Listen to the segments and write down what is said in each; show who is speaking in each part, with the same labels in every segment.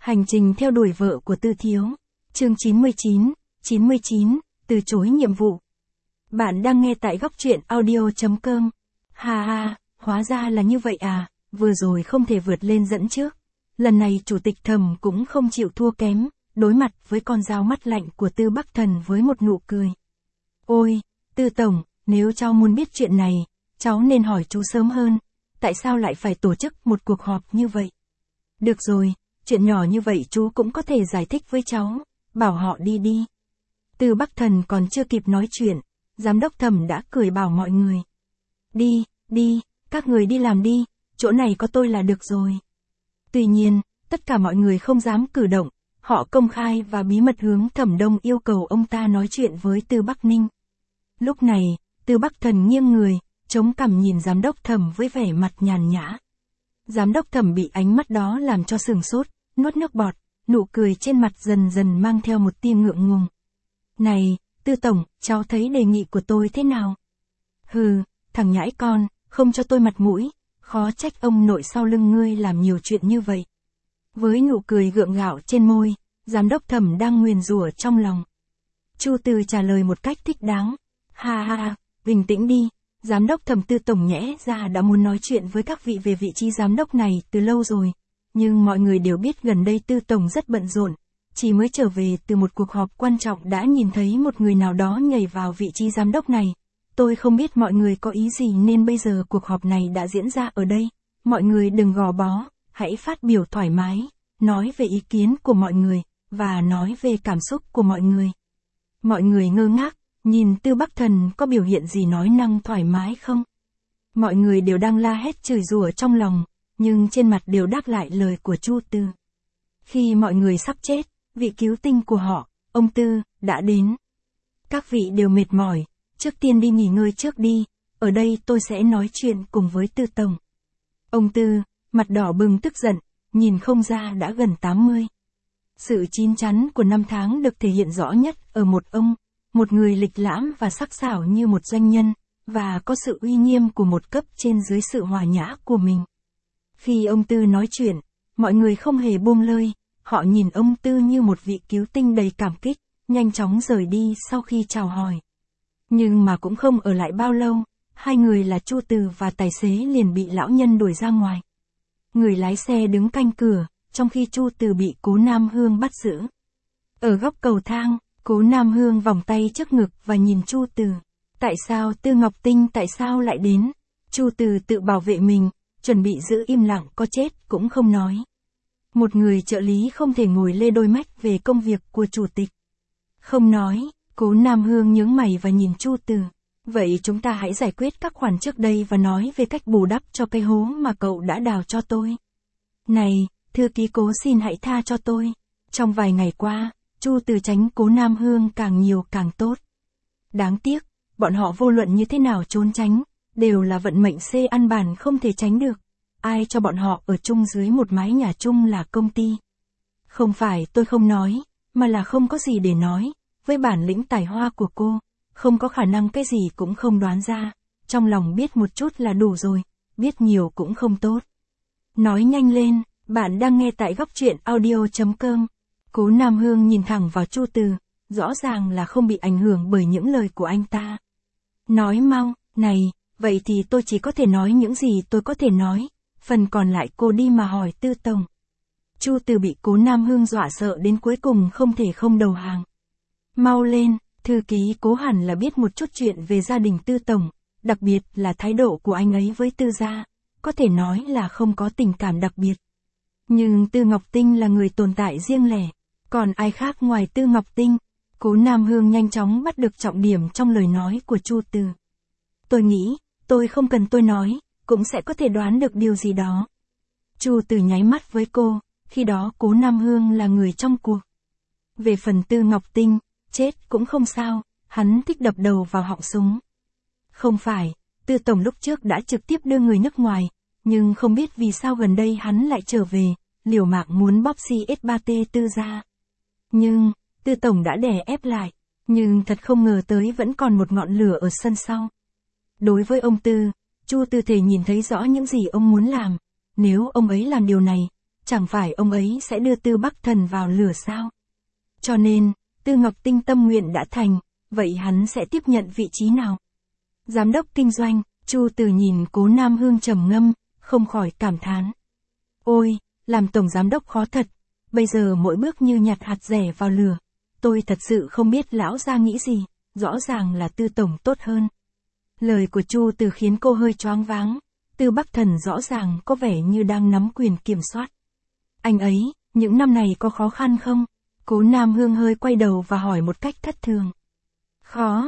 Speaker 1: Hành trình theo đuổi vợ của Tư Thiếu. Chương 99, từ chối nhiệm vụ. Bạn đang nghe tại góc truyện audio.com. Ha ha, hóa ra là như vậy à, vừa rồi không thể vượt lên dẫn trước. Lần này chủ tịch Thẩm cũng không chịu thua kém, đối mặt với con dao mắt lạnh của Tư Bắc Thần với một nụ cười. Ôi, Tư Tổng, nếu cháu muốn biết chuyện này, cháu nên hỏi chú sớm hơn, tại sao lại phải tổ chức một cuộc họp như vậy? Được rồi, chuyện nhỏ như vậy chú cũng có thể giải thích với cháu, bảo họ đi đi. Tư Bắc Thần còn chưa kịp nói chuyện, giám đốc Thẩm đã cười bảo mọi người. Đi, các người đi làm đi, chỗ này có tôi là được rồi. Tuy nhiên, tất cả mọi người không dám cử động, họ công khai và bí mật hướng Thẩm Đông yêu cầu ông ta nói chuyện với Tư Bắc Ninh. Lúc này, Tư Bắc Thần nghiêng người, chống cằm nhìn giám đốc Thẩm với vẻ mặt nhàn nhã. Giám đốc Thẩm bị ánh mắt đó làm cho sửng sốt, nuốt nước bọt, nụ cười trên mặt dần dần mang theo một tia ngượng ngùng. Này, Tư Tổng, cháu thấy đề nghị của tôi thế nào? Hừ, thằng nhãi con, không cho tôi mặt mũi, khó trách ông nội sau lưng ngươi làm nhiều chuyện như vậy. Với nụ cười gượng gạo trên môi, giám đốc Thẩm đang nguyền rủa trong lòng. Chu Từ trả lời một cách thích đáng. Ha ha, bình tĩnh đi, giám đốc Thẩm Tư Tổng nhẽ ra đã muốn nói chuyện với các vị về vị trí giám đốc này từ lâu rồi. Nhưng mọi người đều biết gần đây Tư Tổng rất bận rộn, chỉ mới trở về từ một cuộc họp quan trọng đã nhìn thấy một người nào đó nhảy vào vị trí giám đốc này. Tôi không biết mọi người có ý gì nên bây giờ cuộc họp này đã diễn ra ở đây. Mọi người đừng gò bó, hãy phát biểu thoải mái, nói về ý kiến của mọi người, và nói về cảm xúc của mọi người. Mọi người ngơ ngác, nhìn Tư Bắc Thần có biểu hiện gì nói năng thoải mái không? Mọi người đều đang la hét chửi rủa trong lòng, nhưng trên mặt đều đáp lại lời của Chu Tư. Khi mọi người sắp chết, vị cứu tinh của họ, ông Tư, đã đến. Các vị đều mệt mỏi, trước tiên đi nghỉ ngơi trước đi, ở đây tôi sẽ nói chuyện cùng với Tư Tổng. Ông Tư, mặt đỏ bừng tức giận, nhìn không ra đã gần 80. Sự chín chắn của năm tháng được thể hiện rõ nhất ở một ông, một người lịch lãm và sắc sảo như một doanh nhân, và có sự uy nghiêm của một cấp trên dưới sự hòa nhã của mình. Khi ông Tư nói chuyện, mọi người không hề buông lơi, họ nhìn ông Tư như một vị cứu tinh đầy cảm kích, nhanh chóng rời đi sau khi chào hỏi. Nhưng mà cũng không ở lại bao lâu, hai người là Chu Từ và tài xế liền bị lão nhân đuổi ra ngoài. Người lái xe đứng canh cửa, trong khi Chu Từ bị Cố Nam Hương bắt giữ. Ở góc cầu thang, Cố Nam Hương vòng tay trước ngực và nhìn Chu Từ. Tại sao Tư Ngọc Tinh tại sao lại đến? Chu Từ tự bảo vệ mình, chuẩn bị giữ im lặng có chết cũng không nói. Một người trợ lý không thể ngồi lê đôi mách về công việc của chủ tịch. Không nói, Cố Nam Hương nhướng mày và nhìn Chu Từ. Vậy chúng ta hãy giải quyết các khoản trước đây và nói về cách bù đắp cho cái hố mà cậu đã đào cho tôi. Này, thư ký Cố xin hãy tha cho tôi. Trong vài ngày qua, Chu Từ tránh Cố Nam Hương càng nhiều càng tốt. Đáng tiếc, bọn họ vô luận như thế nào trốn tránh, đều là vận mệnh C ăn bản không thể tránh được. Ai cho bọn họ ở chung dưới một mái nhà chung là công ty. Không phải tôi không nói, mà là không có gì để nói. Với bản lĩnh tài hoa của cô, không có khả năng cái gì cũng không đoán ra. Trong lòng biết một chút là đủ rồi, biết nhiều cũng không tốt. Nói nhanh lên, bạn đang nghe tại góc truyện audio.com. Cố Nam Hương nhìn thẳng vào Chu Từ, rõ ràng là không bị ảnh hưởng bởi những lời của anh ta. Nói mau, này, vậy thì tôi chỉ có thể nói những gì tôi có thể nói, phần còn lại cô đi mà hỏi Tư Tổng. Chu Từ bị Cố Nam Hương dọa sợ đến cuối cùng không thể không đầu hàng. Mau lên, thư ký Cố hẳn là biết một chút chuyện về gia đình Tư Tổng, đặc biệt là thái độ của anh ấy với Tư gia, có thể nói là không có tình cảm đặc biệt. Nhưng Tư Ngọc Tinh là người tồn tại riêng lẻ, còn ai khác ngoài Tư Ngọc Tinh? Cố Nam Hương nhanh chóng bắt được trọng điểm trong lời nói của Chu Từ. Tôi nghĩ, tôi không cần tôi nói, cũng sẽ có thể đoán được điều gì đó. Chu Từ nháy mắt với cô, khi đó Cố Nam Hương là người trong cuộc. Về phần Tư Ngọc Tinh, chết cũng không sao, hắn thích đập đầu vào họng súng. Không phải, Tư Tổng lúc trước đã trực tiếp đưa người nước ngoài, nhưng không biết vì sao gần đây hắn lại trở về, liều mạng muốn bóp CS3T Tư gia. Nhưng, Tư Tổng đã đè ép lại, nhưng thật không ngờ tới vẫn còn một ngọn lửa ở sân sau. Đối với ông Tư, Chu Tư thể nhìn thấy rõ những gì ông muốn làm, nếu ông ấy làm điều này, chẳng phải ông ấy sẽ đưa Tư Bắc Thần vào lửa sao? Cho nên, Tư Ngọc Tinh tâm nguyện đã thành, vậy hắn sẽ tiếp nhận vị trí nào? Giám đốc kinh doanh, Chu Từ nhìn Cố Nam Hương trầm ngâm, không khỏi cảm thán. Ôi, làm tổng giám đốc khó thật, bây giờ mỗi bước như nhặt hạt rẻ vào lửa. Tôi thật sự không biết lão gia nghĩ gì, rõ ràng là Tư tổng tốt hơn. Lời của Chu Từ khiến cô hơi choáng váng, Tư Bắc Thần rõ ràng có vẻ như đang nắm quyền kiểm soát. Anh ấy, những năm này có khó khăn không? Cố Nam Hương hơi quay đầu và hỏi một cách thất thường. Khó,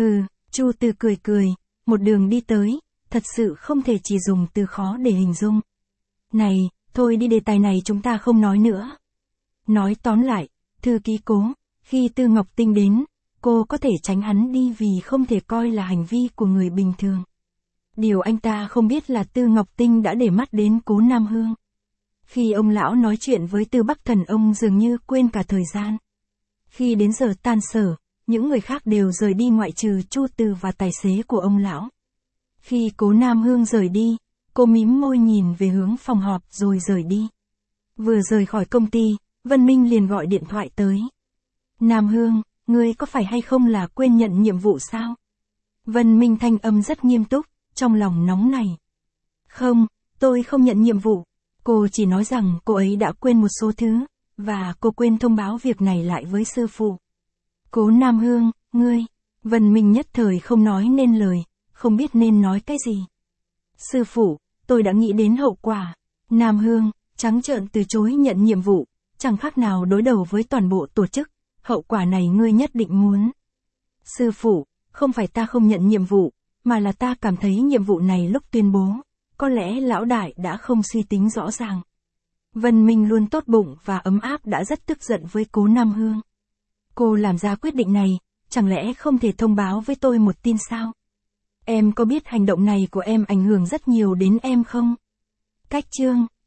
Speaker 1: Chu Từ cười cười, một đường đi tới, thật sự không thể chỉ dùng từ khó để hình dung. Này, thôi đi, đề tài này chúng ta không nói nữa. Nói tóm lại, thư ký Cố, khi Tư Ngọc Tinh đến, cô có thể tránh hắn đi vì không thể coi là hành vi của người bình thường. Điều anh ta không biết là Tư Ngọc Tinh đã để mắt đến Cố Nam Hương. Khi ông lão nói chuyện với Tư Bắc Thần, ông dường như quên cả thời gian. Khi đến giờ tan sở, những người khác đều rời đi ngoại trừ Chu Từ và tài xế của ông lão. Khi Cố Nam Hương rời đi, cô mím môi nhìn về hướng phòng họp rồi rời đi. Vừa rời khỏi công ty, Vân Minh liền gọi điện thoại tới. Nam Hương, ngươi có phải hay không là quên nhận nhiệm vụ sao? Vân Minh thanh âm rất nghiêm túc, trong lòng nóng nảy. Không, tôi không nhận nhiệm vụ. Cô chỉ nói rằng cô ấy đã quên một số thứ, và cô quên thông báo việc này lại với sư phụ. Cố Nam Hương, ngươi. Vân Minh nhất thời không nói nên lời, không biết nên nói cái gì. Sư phụ, tôi đã nghĩ đến hậu quả. Nam Hương, trắng trợn từ chối nhận nhiệm vụ, chẳng khác nào đối đầu với toàn bộ tổ chức. Hậu quả này ngươi nhất định muốn. Sư phụ, không phải ta không nhận nhiệm vụ, mà là ta cảm thấy nhiệm vụ này lúc tuyên bố, có lẽ lão đại đã không suy tính rõ ràng. Vân Minh luôn tốt bụng và ấm áp đã rất tức giận với Cố Nam Hương. Cô làm ra quyết định này, chẳng lẽ không thể thông báo với tôi một tin sao? Em có biết hành động này của em ảnh hưởng rất nhiều đến em không? Cách chương